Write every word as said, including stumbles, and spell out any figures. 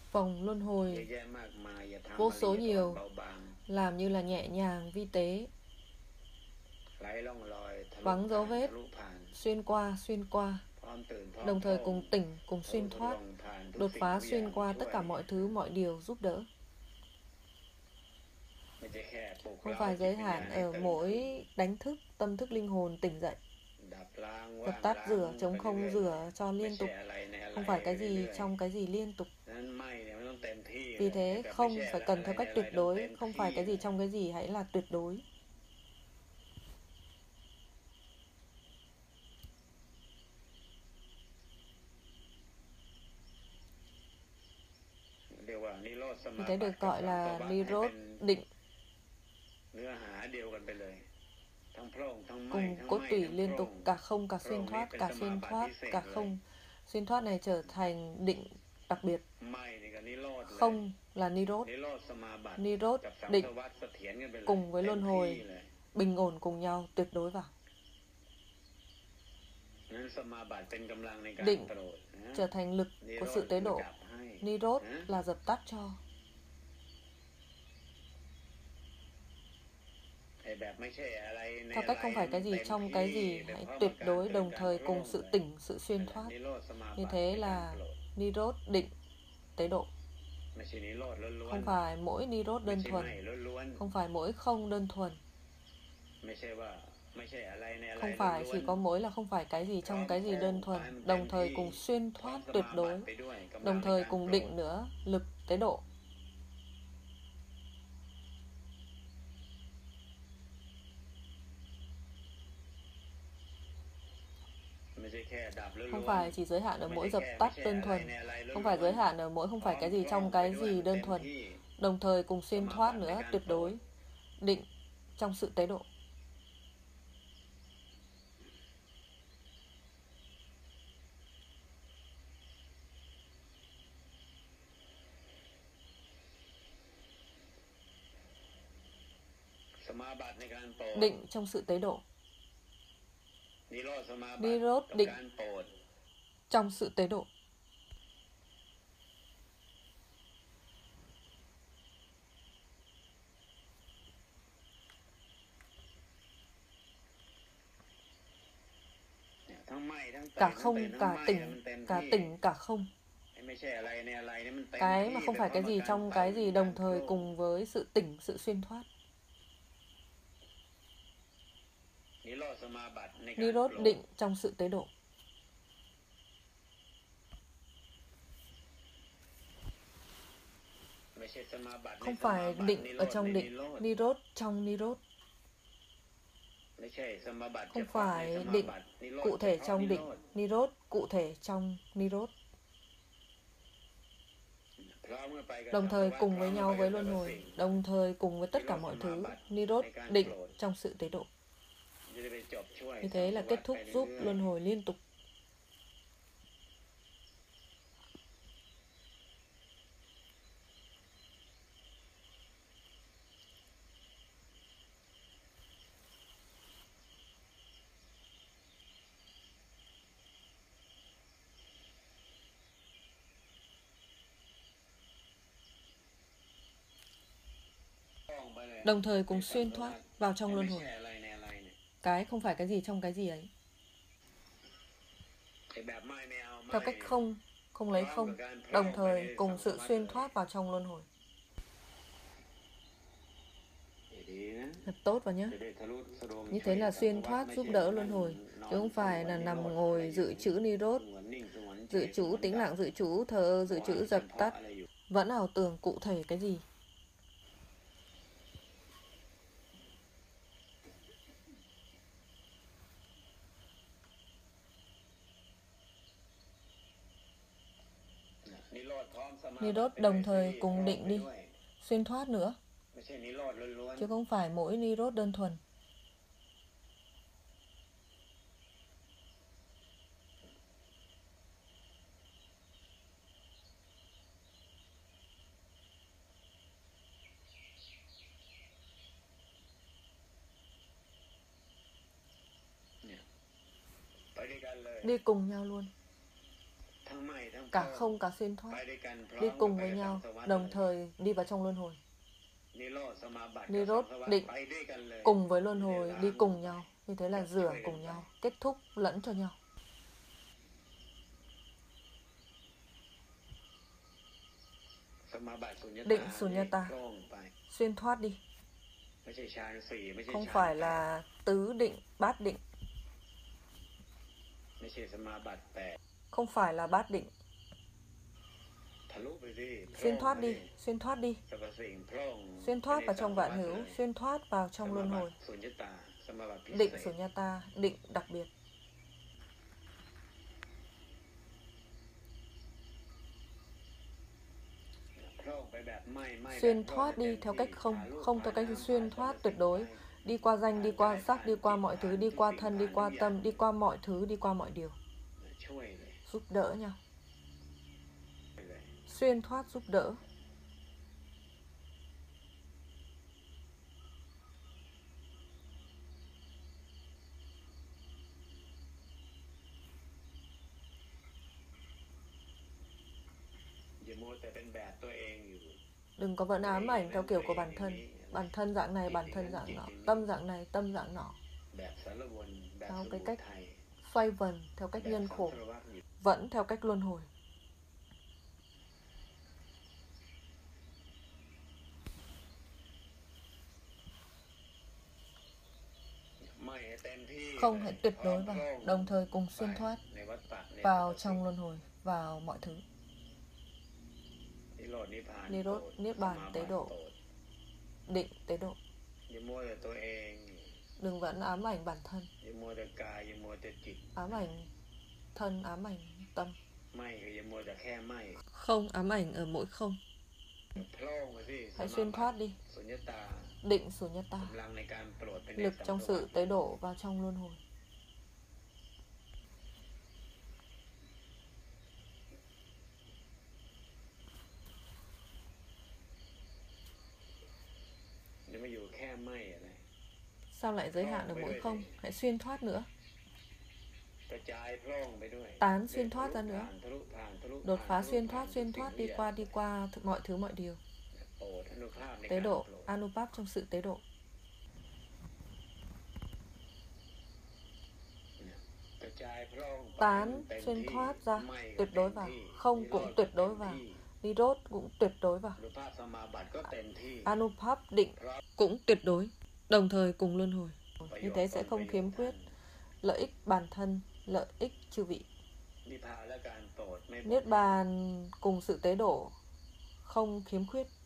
vòng luân hồi vô số nhiều, làm như là nhẹ nhàng, vi tế, vắng dấu vết, xuyên qua, xuyên qua, đồng thời cùng tỉnh, cùng xuyên thoát, đột phá xuyên qua tất cả mọi thứ, mọi điều, giúp đỡ. Không phải giới hạn ở mỗi đánh thức, tâm thức linh hồn tỉnh dậy, dập tắt, rửa, chống không, rửa cho liên tục. Không phải cái gì trong cái gì liên tục. Vì thế không phải cần theo cách tuyệt đối. Không phải cái gì trong cái gì hãy là tuyệt đối. Vì thế được gọi là Nirod định, cùng cốt tủy liên tục, cả không, cả xuyên thoát, cả xuyên thoát, cả không. Xuyên thoát này trở thành định đặc biệt. Không là Nirod. Nirod định cùng với luân hồi bình ổn cùng nhau, tuyệt đối vào. Định trở thành lực của sự tế độ. Nirod là dập tắt cho. Theo cách không phải cái gì trong cái gì hãy tuyệt đối, đồng thời cùng sự tỉnh, sự xuyên thoát. Như thế là Nirod định tế độ. Không phải mỗi Nirod đơn thuần, không phải mỗi không đơn thuần, không phải chỉ có mỗi là không phải cái gì trong cái gì đơn thuần, đồng thời cùng xuyên thoát tuyệt đối, đồng thời cùng định nữa, lực tế độ. Không phải chỉ giới hạn ở mỗi dập tắt đơn thuần, không phải giới hạn ở mỗi không phải cái gì trong cái gì đơn thuần, đồng thời cùng xuyên thoát nữa, tuyệt đối, định trong sự tế độ. Định trong sự tế độ. Nirod định trong sự tế độ. Cả không, cả tỉnh, cả tỉnh, cả không. Cái mà không phải cái gì trong cái gì, đồng thời cùng với sự tỉnh, sự xuyên thoát. Nirod định trong sự tế độ. Không phải định ở trong định, Nirod trong Nirod. Không phải định cụ thể trong định, Nirod cụ thể trong Nirod. Đồng thời cùng với nhau với luân hồi, đồng thời cùng với tất cả mọi thứ, Nirod định trong sự tế độ. Như thế là kết thúc giúp luân hồi liên tục. Đồng thời cùng xuyên thoát vào trong luân hồi. Cái không phải cái gì trong cái gì ấy. Theo cách không, không lấy không, đồng thời cùng sự xuyên thoát vào trong luân hồi. Thật tốt vào nhé. Như thế là xuyên thoát giúp đỡ luân hồi, chứ không phải là nằm ngồi dự trữ Nirod, dự trữ tĩnh lặng, dự trữ thờ, dự trữ dập tắt, vẫn ảo tưởng cụ thể cái gì. Nirod đồng thời cùng định đi, xuyên thoát nữa, chứ không phải mỗi Nirod đơn thuần. Đi cùng nhau luôn. cả không cả xuyên thoát, đi cùng với nhau, đồng thời đi vào trong luân hồi. Nirod định cùng với luân hồi đi cùng nhau, như thế là rửa cùng nhau, kết thúc lẫn cho nhau. Định Sunyata, xuyên thoát đi. Không phải là tứ định, bát định. Không phải là bát định. Xuyên thoát đi, xuyên thoát đi. Xuyên thoát vào trong vạn hữu, xuyên thoát vào trong luân hồi. Định Sunyata, định đặc biệt. Xuyên thoát đi theo cách không, không theo cách xuyên thoát tuyệt đối. Đi qua danh, đi qua sắc, đi qua mọi thứ, đi qua thân, đi qua tâm, đi qua mọi thứ, đi qua mọi điều. Giúp đỡ nhau. Xuyên thoát giúp đỡ. Đừng có vẫn ám ảnh theo kiểu của bản thân. Bản thân dạng này, bản thân dạng nọ. Tâm dạng này, tâm dạng nọ. Theo cái cách xoay vần, theo cách nhân khổ. Vẫn theo cách luân hồi. Không, hãy tuyệt đối vào, đồng thời cùng xuyên thoát vào trong luân hồi, vào mọi thứ. Nirod, Niết Bàn, tế độ. Định, tế độ. Đừng vẫn ám ảnh bản thân. Ám ảnh thân, ám ảnh tâm. Không, ám ảnh ở mỗi không. Hãy xuyên thoát đi. Định Sunyata, lực trong sự tế độ vào trong luân hồi. Sao lại giới hạn ở mỗi không? Hãy xuyên thoát nữa. Tán xuyên thoát ra nữa. Đột phá xuyên thoát, xuyên thoát đi qua, đi qua mọi thứ, mọi điều. Tế độ, Anupap trong sự tế độ. Tán xuyên thoát ra, tuyệt đối vào. Không cũng tuyệt đối vào. Nirod cũng tuyệt đối vào. Anupap định cũng tuyệt đối, đồng thời cùng luân hồi. Như thế sẽ không khiếm khuyết lợi ích bản thân, lợi ích chư vị. Niết bàn cùng sự tế độ không khiếm khuyết.